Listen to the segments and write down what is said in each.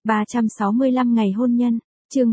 365 ngày hôn nhân, chương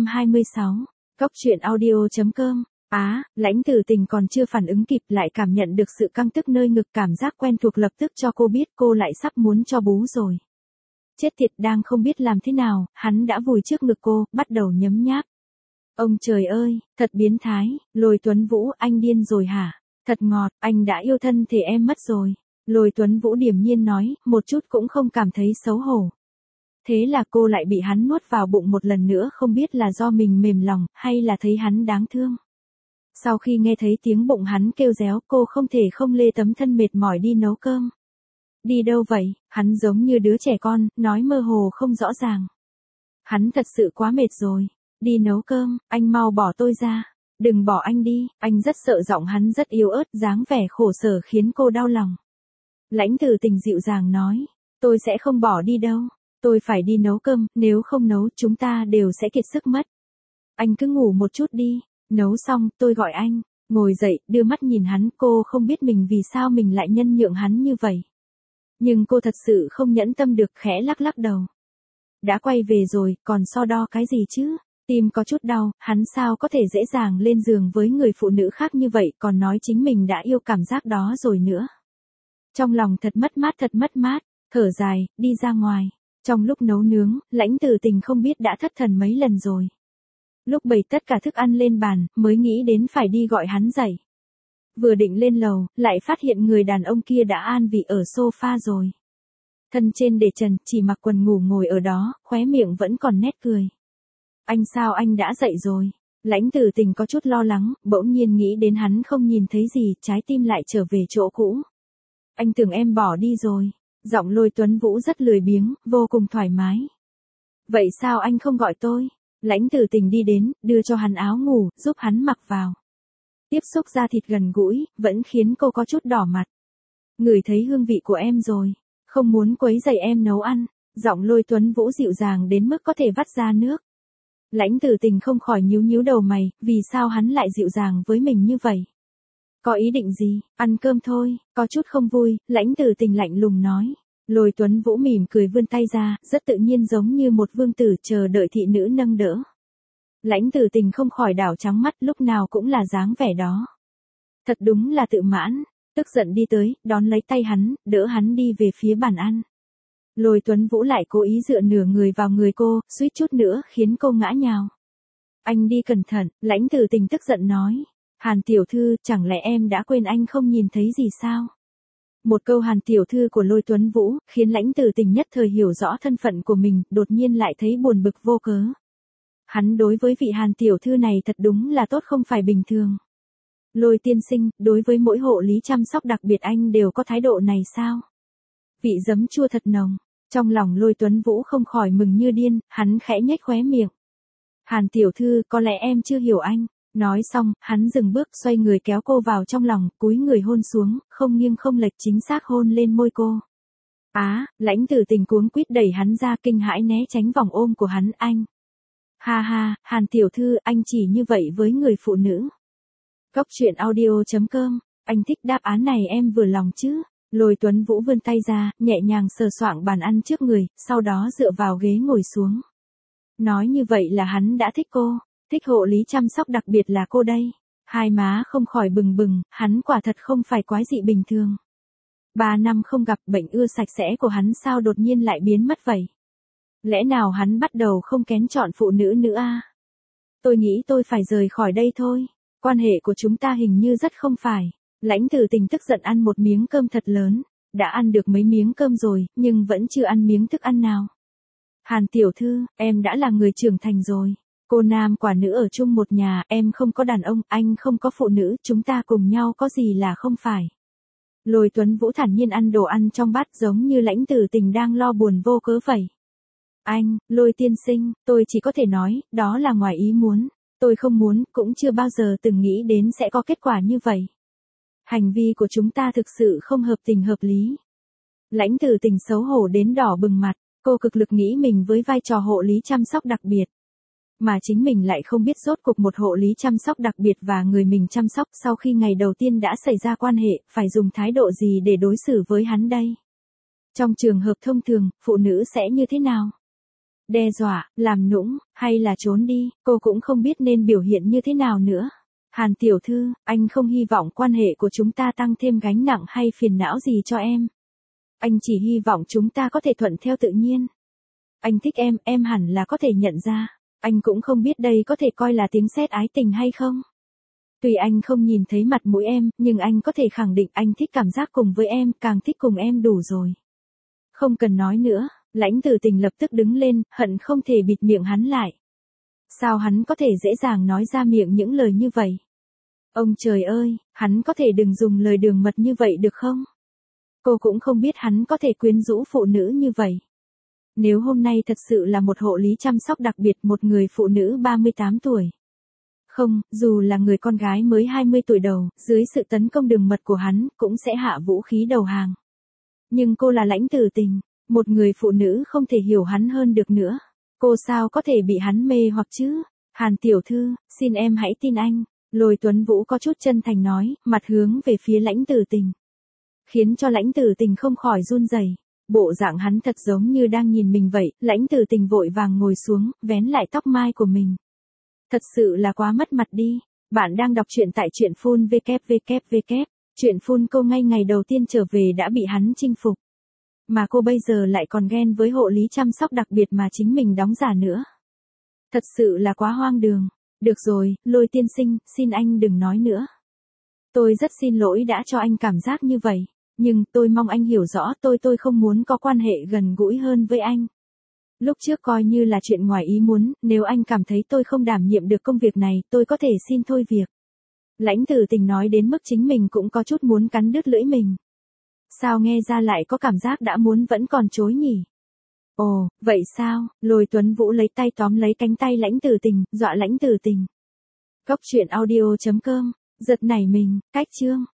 326, Cóc truyện audio.com. Lãnh Tử Tình còn chưa phản ứng kịp lại cảm nhận được sự căng tức nơi ngực, cảm giác quen thuộc lập tức cho cô biết cô lại sắp muốn cho bú rồi. Chết tiệt, đang không biết làm thế nào, hắn đã vùi trước ngực cô, bắt đầu nhấm nháp. Ông trời ơi, thật biến thái, Lôi Tuấn Vũ, anh điên rồi hả? Thật ngọt, anh đã yêu thân thể em mất rồi. Lôi Tuấn Vũ điềm nhiên nói, một chút cũng không cảm thấy xấu hổ. Thế là cô lại bị hắn nuốt vào bụng một lần nữa, không biết là do mình mềm lòng, hay là thấy hắn đáng thương. Sau khi nghe thấy tiếng bụng hắn kêu réo, cô không thể không lê tấm thân mệt mỏi đi nấu cơm. Đi đâu vậy? Hắn giống như đứa trẻ con, nói mơ hồ không rõ ràng. Hắn thật sự quá mệt rồi. Đi nấu cơm, anh mau bỏ tôi ra. Đừng bỏ anh đi, anh rất sợ. Giọng hắn rất yếu ớt, dáng vẻ khổ sở khiến cô đau lòng. Lãnh Tử Tình dịu dàng nói, tôi sẽ không bỏ đi đâu. Tôi phải đi nấu cơm, nếu không nấu chúng ta đều sẽ kiệt sức mất. Anh cứ ngủ một chút đi, nấu xong tôi gọi anh. Ngồi dậy, đưa mắt nhìn hắn, cô không biết mình vì sao mình lại nhân nhượng hắn như vậy. Nhưng cô thật sự không nhẫn tâm được, khẽ lắc lắc đầu. Đã quay về rồi, còn so đo cái gì chứ? Tim có chút đau, hắn sao có thể dễ dàng lên giường với người phụ nữ khác như vậy, còn nói chính mình đã yêu cảm giác đó rồi nữa. Trong lòng thật mất mát, thở dài, đi ra ngoài. Trong lúc nấu nướng, Lãnh Tử Tình không biết đã thất thần mấy lần rồi. Lúc bày tất cả thức ăn lên bàn, mới nghĩ đến phải đi gọi hắn dậy. Vừa định lên lầu, lại phát hiện người đàn ông kia đã an vị ở sofa rồi. Thân trên để trần, chỉ mặc quần ngủ ngồi ở đó, khóe miệng vẫn còn nét cười. Anh sao, anh đã dậy rồi? Lãnh Tử Tình có chút lo lắng, bỗng nhiên nghĩ đến hắn không nhìn thấy gì, trái tim lại trở về chỗ cũ. Anh tưởng em bỏ đi rồi. Giọng Lôi Tuấn Vũ rất lười biếng, vô cùng thoải mái. Vậy sao anh không gọi tôi? Lãnh Tử Tình đi đến, đưa cho hắn áo ngủ, giúp hắn mặc vào. Tiếp xúc da thịt gần gũi, vẫn khiến cô có chút đỏ mặt. Ngửi thấy hương vị của em rồi, không muốn quấy rầy em nấu ăn. Giọng Lôi Tuấn Vũ dịu dàng đến mức có thể vắt ra nước. Lãnh Tử Tình không khỏi nhíu đầu mày, vì sao hắn lại dịu dàng với mình như vậy? Có ý định gì? Ăn cơm thôi. Có chút không vui, Lãnh Tử Tình lạnh lùng nói. Lôi Tuấn Vũ mỉm cười vươn tay ra, rất tự nhiên giống như một vương tử chờ đợi thị nữ nâng đỡ. Lãnh Tử Tình không khỏi đảo trắng mắt, lúc nào cũng là dáng vẻ đó. Thật đúng là tự mãn, tức giận đi tới, đón lấy tay hắn, đỡ hắn đi về phía bàn ăn. Lôi Tuấn Vũ lại cố ý dựa nửa người vào người cô, suýt chút nữa khiến cô ngã nhào. Anh đi cẩn thận, Lãnh Tử Tình tức giận nói. Hàn tiểu thư, chẳng lẽ em đã quên anh không nhìn thấy gì sao? Một câu Hàn tiểu thư của Lôi Tuấn Vũ, khiến Lãnh Tử Tình nhất thời hiểu rõ thân phận của mình, đột nhiên lại thấy buồn bực vô cớ. Hắn đối với vị Hàn tiểu thư này thật đúng là tốt không phải bình thường. Lôi tiên sinh, đối với mỗi hộ lý chăm sóc đặc biệt anh đều có thái độ này sao? Vị giấm chua thật nồng. Trong lòng Lôi Tuấn Vũ không khỏi mừng như điên, hắn khẽ nhếch khóe miệng. Hàn tiểu thư, có lẽ em chưa hiểu anh. Nói xong, hắn dừng bước, xoay người kéo cô vào trong lòng, cúi người hôn xuống, không nghiêng không lệch, chính xác hôn lên môi cô. Lãnh Tử Tình cuống quýt đẩy hắn ra, kinh hãi né tránh vòng ôm của hắn. Anh. Ha ha, Hàn tiểu thư, anh chỉ như vậy với người phụ nữ. Cóc truyện audio.com. Anh thích đáp án này, em vừa lòng chứ? Lôi Tuấn Vũ vươn tay ra, nhẹ nhàng sờ soạng bàn ăn trước người, sau đó dựa vào ghế ngồi xuống. Nói như vậy là hắn đã thích cô. Thích hộ lý chăm sóc đặc biệt là cô đây. Hai má không khỏi bừng bừng, hắn quả thật không phải quái dị bình thường. 3 năm không gặp, bệnh ưa sạch sẽ của hắn sao đột nhiên lại biến mất vậy? Lẽ nào hắn bắt đầu không kén chọn phụ nữ nữa à? Tôi nghĩ tôi phải rời khỏi đây thôi. Quan hệ của chúng ta hình như rất không phải. Lãnh Tử Tình tức giận ăn một miếng cơm thật lớn. Đã ăn được mấy miếng cơm rồi, nhưng vẫn chưa ăn miếng thức ăn nào. Hàn tiểu thư, em đã là người trưởng thành rồi. Cô nam quả nữ ở chung một nhà, em không có đàn ông, anh không có phụ nữ, chúng ta cùng nhau có gì là không phải. Lôi Tuấn Vũ thản nhiên ăn đồ ăn trong bát, giống như Lãnh Tử Tình đang lo buồn vô cớ vậy. Anh, Lôi tiên sinh, tôi chỉ có thể nói, đó là ngoài ý muốn. Tôi không muốn, cũng chưa bao giờ từng nghĩ đến sẽ có kết quả như vậy. Hành vi của chúng ta thực sự không hợp tình hợp lý. Lãnh Tử Tình xấu hổ đến đỏ bừng mặt, cô cực lực nghĩ mình với vai trò hộ lý chăm sóc đặc biệt. Mà chính mình lại không biết rốt cuộc một hộ lý chăm sóc đặc biệt và người mình chăm sóc sau khi ngày đầu tiên đã xảy ra quan hệ, phải dùng thái độ gì để đối xử với hắn đây? Trong trường hợp thông thường, phụ nữ sẽ như thế nào? Đe dọa, làm nũng, hay là trốn đi, cô cũng không biết nên biểu hiện như thế nào nữa. Hàn tiểu thư, anh không hy vọng quan hệ của chúng ta tăng thêm gánh nặng hay phiền não gì cho em. Anh chỉ hy vọng chúng ta có thể thuận theo tự nhiên. Anh thích em hẳn là có thể nhận ra. Anh cũng không biết đây có thể coi là tiếng sét ái tình hay không. Tuy anh không nhìn thấy mặt mũi em, nhưng anh có thể khẳng định anh thích cảm giác cùng với em, càng thích cùng em đủ rồi. Không cần nói nữa, Lãnh Tử Tình lập tức đứng lên, hận không thể bịt miệng hắn lại. Sao hắn có thể dễ dàng nói ra miệng những lời như vậy? Ông trời ơi, hắn có thể đừng dùng lời đường mật như vậy được không? Cô cũng không biết hắn có thể quyến rũ phụ nữ như vậy. Nếu hôm nay thật sự là một hộ lý chăm sóc đặc biệt, một người phụ nữ 38 tuổi. Không, dù là người con gái mới 20 tuổi đầu, dưới sự tấn công đường mật của hắn, cũng sẽ hạ vũ khí đầu hàng. Nhưng cô là Lãnh Tử Tình, một người phụ nữ không thể hiểu hắn hơn được nữa. Cô sao có thể bị hắn mê hoặc chứ? Hàn tiểu thư, xin em hãy tin anh. Lôi Tuấn Vũ có chút chân thành nói, mặt hướng về phía Lãnh Tử Tình. Khiến cho Lãnh Tử Tình không khỏi run rẩy. Bộ dạng hắn thật giống như đang nhìn mình vậy. Lãnh Tử Tình vội vàng ngồi xuống, vén lại tóc mai của mình. Thật sự là quá mất mặt đi. Bạn đang đọc truyện tại truyện phun www. Truyện phun cô ngay ngày đầu tiên trở về đã bị hắn chinh phục. Mà cô bây giờ lại còn ghen với hộ lý chăm sóc đặc biệt mà chính mình đóng giả nữa. Thật sự là quá hoang đường. Được rồi, Lôi tiên sinh, xin anh đừng nói nữa. Tôi rất xin lỗi đã cho anh cảm giác như vậy. Nhưng tôi mong anh hiểu rõ tôi không muốn có quan hệ gần gũi hơn với anh. Lúc trước coi như là chuyện ngoài ý muốn, nếu anh cảm thấy tôi không đảm nhiệm được công việc này, tôi có thể xin thôi việc. Lãnh Tử Tình nói đến mức chính mình cũng có chút muốn cắn đứt lưỡi mình. Sao nghe ra lại có cảm giác đã muốn vẫn còn chối nhỉ? Ồ, vậy sao? Lôi Tuấn Vũ lấy tay tóm lấy cánh tay Lãnh Tử Tình, dọa Lãnh Tử Tình. Cốc truyện audio.com, giật nảy mình, cách chương.